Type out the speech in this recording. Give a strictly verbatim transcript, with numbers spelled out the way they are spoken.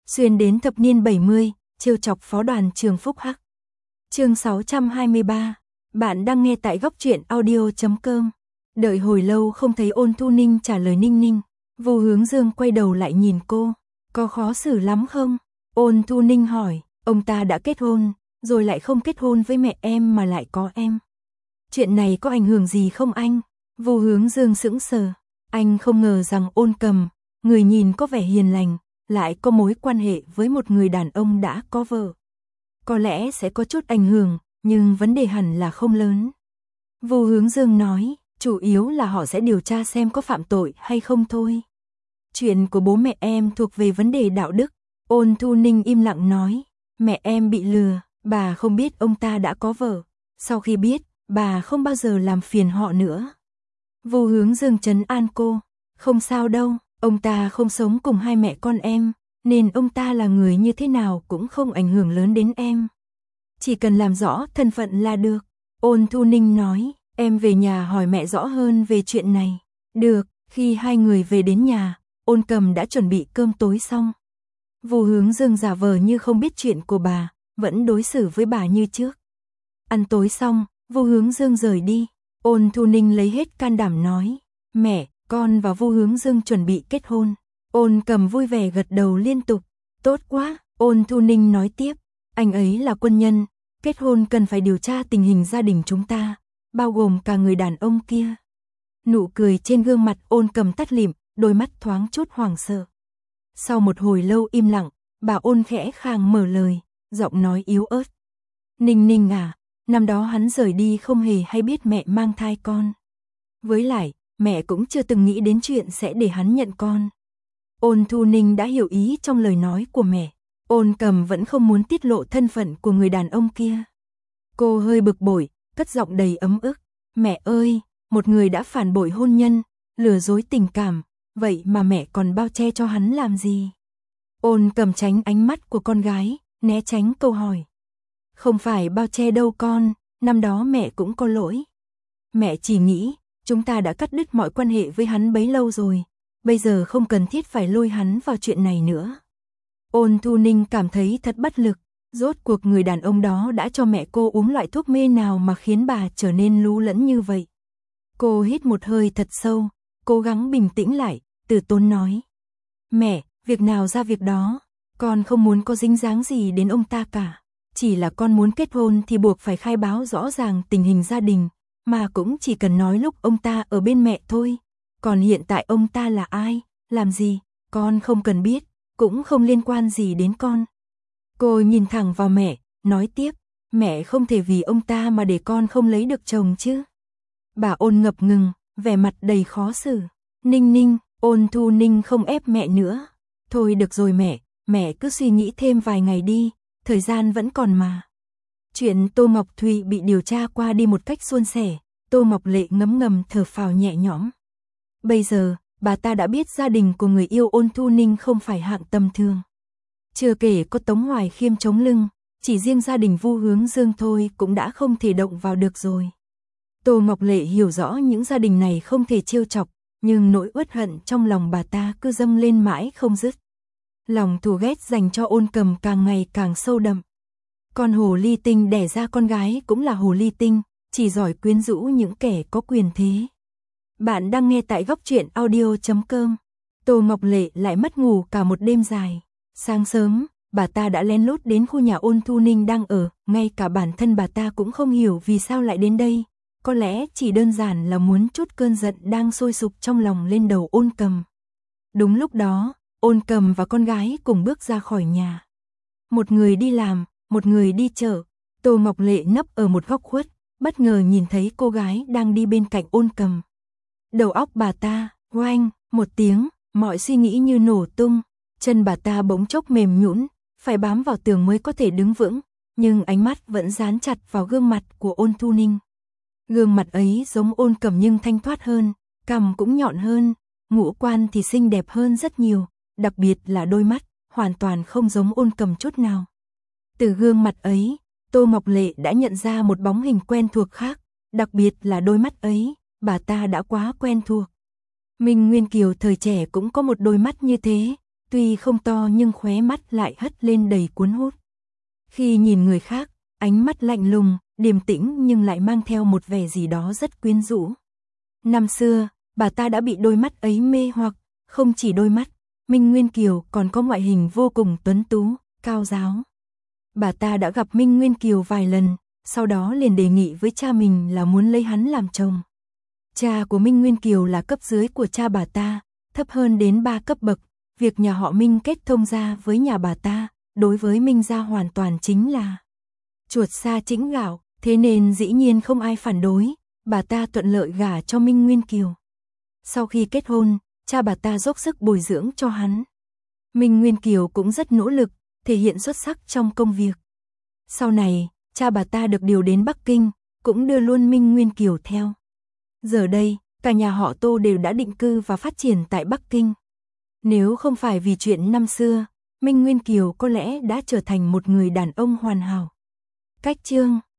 Xuyên đến thập niên bảy mươi, trêu chọc phó đoàn trường Phúc Hắc. Chương sáu trăm hai mươi ba. Bạn đang nghe tại góc truyện audio chấm com. Đợi hồi lâu không thấy Ôn Thu Ninh trả lời Ninh Ninh. Vu Hướng Dương quay đầu lại nhìn cô. Có khó xử lắm không? Ôn Thu Ninh hỏi. Ông ta đã kết hôn, rồi lại không kết hôn với mẹ em mà lại có em. Chuyện này có ảnh hưởng gì không anh? Vu Hướng Dương sững sờ. Anh không ngờ rằng Ôn Cầm, người nhìn có vẻ hiền lành, lại có mối quan hệ với một người đàn ông đã có vợ. Có lẽ sẽ có chút ảnh hưởng, nhưng vấn đề hẳn là không lớn. Vu Hướng Dương nói, chủ yếu là họ sẽ điều tra xem có phạm tội hay không thôi. Chuyện của bố mẹ em thuộc về vấn đề đạo đức. Ôn Thu Ninh im lặng nói, mẹ em bị lừa, bà không biết ông ta đã có vợ. Sau khi biết, bà không bao giờ làm phiền họ nữa. Vu Hướng Dương trấn an cô, không sao đâu, ông ta không sống cùng hai mẹ con em, nên ông ta là người như thế nào cũng không ảnh hưởng lớn đến em. Chỉ cần làm rõ thân phận là được. Ôn Thu Ninh nói, em về nhà hỏi mẹ rõ hơn về chuyện này. Được, khi hai người về đến nhà, Ôn Cầm đã chuẩn bị cơm tối xong. Vu Hướng Dương giả vờ như không biết chuyện của bà, vẫn đối xử với bà như trước. Ăn tối xong, Vu Hướng Dương rời đi. Ôn Thu Ninh lấy hết can đảm nói, mẹ, con và Vu Hướng Dương chuẩn bị kết hôn. Ôn Cầm vui vẻ gật đầu liên tục, tốt quá. Ôn Thu Ninh nói tiếp, anh ấy là quân nhân, kết hôn cần phải điều tra tình hình gia đình chúng ta, bao gồm cả người đàn ông kia. Nụ cười trên gương mặt Ôn Cầm tắt lịm, đôi mắt thoáng chút hoảng sợ. Sau một hồi lâu im lặng, bà Ôn khẽ khàng mở lời, giọng nói yếu ớt. Ninh Ninh à, năm đó hắn rời đi không hề hay biết mẹ mang thai con. Với lại, mẹ cũng chưa từng nghĩ đến chuyện sẽ để hắn nhận con. Ôn Thu Ninh đã hiểu ý trong lời nói của mẹ. Ôn Cầm vẫn không muốn tiết lộ thân phận của người đàn ông kia. Cô hơi bực bội, cất giọng đầy ấm ức. Mẹ ơi, một người đã phản bội hôn nhân, lừa dối tình cảm, vậy mà mẹ còn bao che cho hắn làm gì? Ôn Cầm tránh ánh mắt của con gái, né tránh câu hỏi. Không phải bao che đâu con, năm đó mẹ cũng có lỗi. Mẹ chỉ nghĩ, chúng ta đã cắt đứt mọi quan hệ với hắn bấy lâu rồi, bây giờ không cần thiết phải lôi hắn vào chuyện này nữa. Ôn Thu Ninh cảm thấy thật bất lực, rốt cuộc người đàn ông đó đã cho mẹ cô uống loại thuốc mê nào mà khiến bà trở nên lú lẫn như vậy. Cô hít một hơi thật sâu, cố gắng bình tĩnh lại, từ tốn nói. Mẹ, việc nào ra việc đó, con không muốn có dính dáng gì đến ông ta cả. Chỉ là con muốn kết hôn thì buộc phải khai báo rõ ràng tình hình gia đình, mà cũng chỉ cần nói lúc ông ta ở bên mẹ thôi. Còn hiện tại ông ta là ai, làm gì, con không cần biết, cũng không liên quan gì đến con. Cô nhìn thẳng vào mẹ, nói tiếp, mẹ không thể vì ông ta mà để con không lấy được chồng chứ. Bà Ôn ngập ngừng, vẻ mặt đầy khó xử. Ninh Ninh, Ôn Thu Ninh không ép mẹ nữa. Thôi được rồi mẹ, mẹ cứ suy nghĩ thêm vài ngày đi, thời gian vẫn còn mà. Chuyện Tô Ngọc Thụy bị điều tra qua đi một cách suôn sẻ, Tô Ngọc Lệ ngấm ngầm thở phào nhẹ nhõm. Bây giờ, bà ta đã biết gia đình của người yêu Ôn Thu Ninh không phải hạng tầm thường. Chưa kể có Tống Hoài Khiêm chống lưng, chỉ riêng gia đình Vu Hướng Dương thôi cũng đã không thể động vào được rồi. Tô Ngọc Lệ hiểu rõ những gia đình này không thể trêu chọc, nhưng nỗi uất hận trong lòng bà ta cứ dâng lên mãi không dứt. Lòng thù ghét dành cho Ôn Cầm càng ngày càng sâu đậm. Con hồ ly tinh đẻ ra con gái cũng là hồ ly tinh, chỉ giỏi quyến rũ những kẻ có quyền thế. Bạn đang nghe tại góc truyện audio chấm com. Tô Ngọc Lệ lại mất ngủ cả một đêm dài. Sáng sớm, bà ta đã lén lút đến khu nhà Ôn Thu Ninh đang ở, ngay cả bản thân bà ta cũng không hiểu vì sao lại đến đây. Có lẽ chỉ đơn giản là muốn trút cơn giận đang sôi sục trong lòng lên đầu Ôn Cầm. Đúng lúc đó, Ôn Cầm và con gái cùng bước ra khỏi nhà. Một người đi làm, một người đi chợ. Tô Ngọc Lệ nấp ở một góc khuất, bất ngờ nhìn thấy cô gái đang đi bên cạnh Ôn Cầm. Đầu óc bà ta, oanh, một tiếng, mọi suy nghĩ như nổ tung. Chân bà ta bỗng chốc mềm nhũn, phải bám vào tường mới có thể đứng vững, nhưng ánh mắt vẫn dán chặt vào gương mặt của Ôn Thu Ninh. Gương mặt ấy giống Ôn Cầm nhưng thanh thoát hơn, cằm cũng nhọn hơn, ngũ quan thì xinh đẹp hơn rất nhiều, đặc biệt là đôi mắt, hoàn toàn không giống Ôn Cầm chút nào. Từ gương mặt ấy, Tô Ngọc Lệ đã nhận ra một bóng hình quen thuộc khác, đặc biệt là đôi mắt ấy, bà ta đã quá quen thuộc. Minh Nguyên Kiều thời trẻ cũng có một đôi mắt như thế, tuy không to nhưng khóe mắt lại hất lên đầy cuốn hút. Khi nhìn người khác, ánh mắt lạnh lùng, điềm tĩnh nhưng lại mang theo một vẻ gì đó rất quyến rũ. Năm xưa, bà ta đã bị đôi mắt ấy mê hoặc, không chỉ đôi mắt, Minh Nguyên Kiều còn có ngoại hình vô cùng tuấn tú, cao ráo. Bà ta đã gặp Minh Nguyên Kiều vài lần, sau đó liền đề nghị với cha mình là muốn lấy hắn làm chồng. Cha của Minh Nguyên Kiều là cấp dưới của cha bà ta, thấp hơn đến ba cấp bậc, việc nhà họ Minh kết thông gia với nhà bà ta, đối với Minh gia hoàn toàn chính là chuột sa chĩnh gạo, thế nên dĩ nhiên không ai phản đối, bà ta thuận lợi gả cho Minh Nguyên Kiều. Sau khi kết hôn, cha bà ta dốc sức bồi dưỡng cho hắn. Minh Nguyên Kiều cũng rất nỗ lực, thể hiện xuất sắc trong công việc. Sau này, cha bà ta được điều đến Bắc Kinh, cũng đưa luôn Minh Nguyên Kiều theo. Giờ đây, cả nhà họ Tô đều đã định cư và phát triển tại Bắc Kinh. Nếu không phải vì chuyện năm xưa, Minh Nguyên Kiều có lẽ đã trở thành một người đàn ông hoàn hảo. Cách chương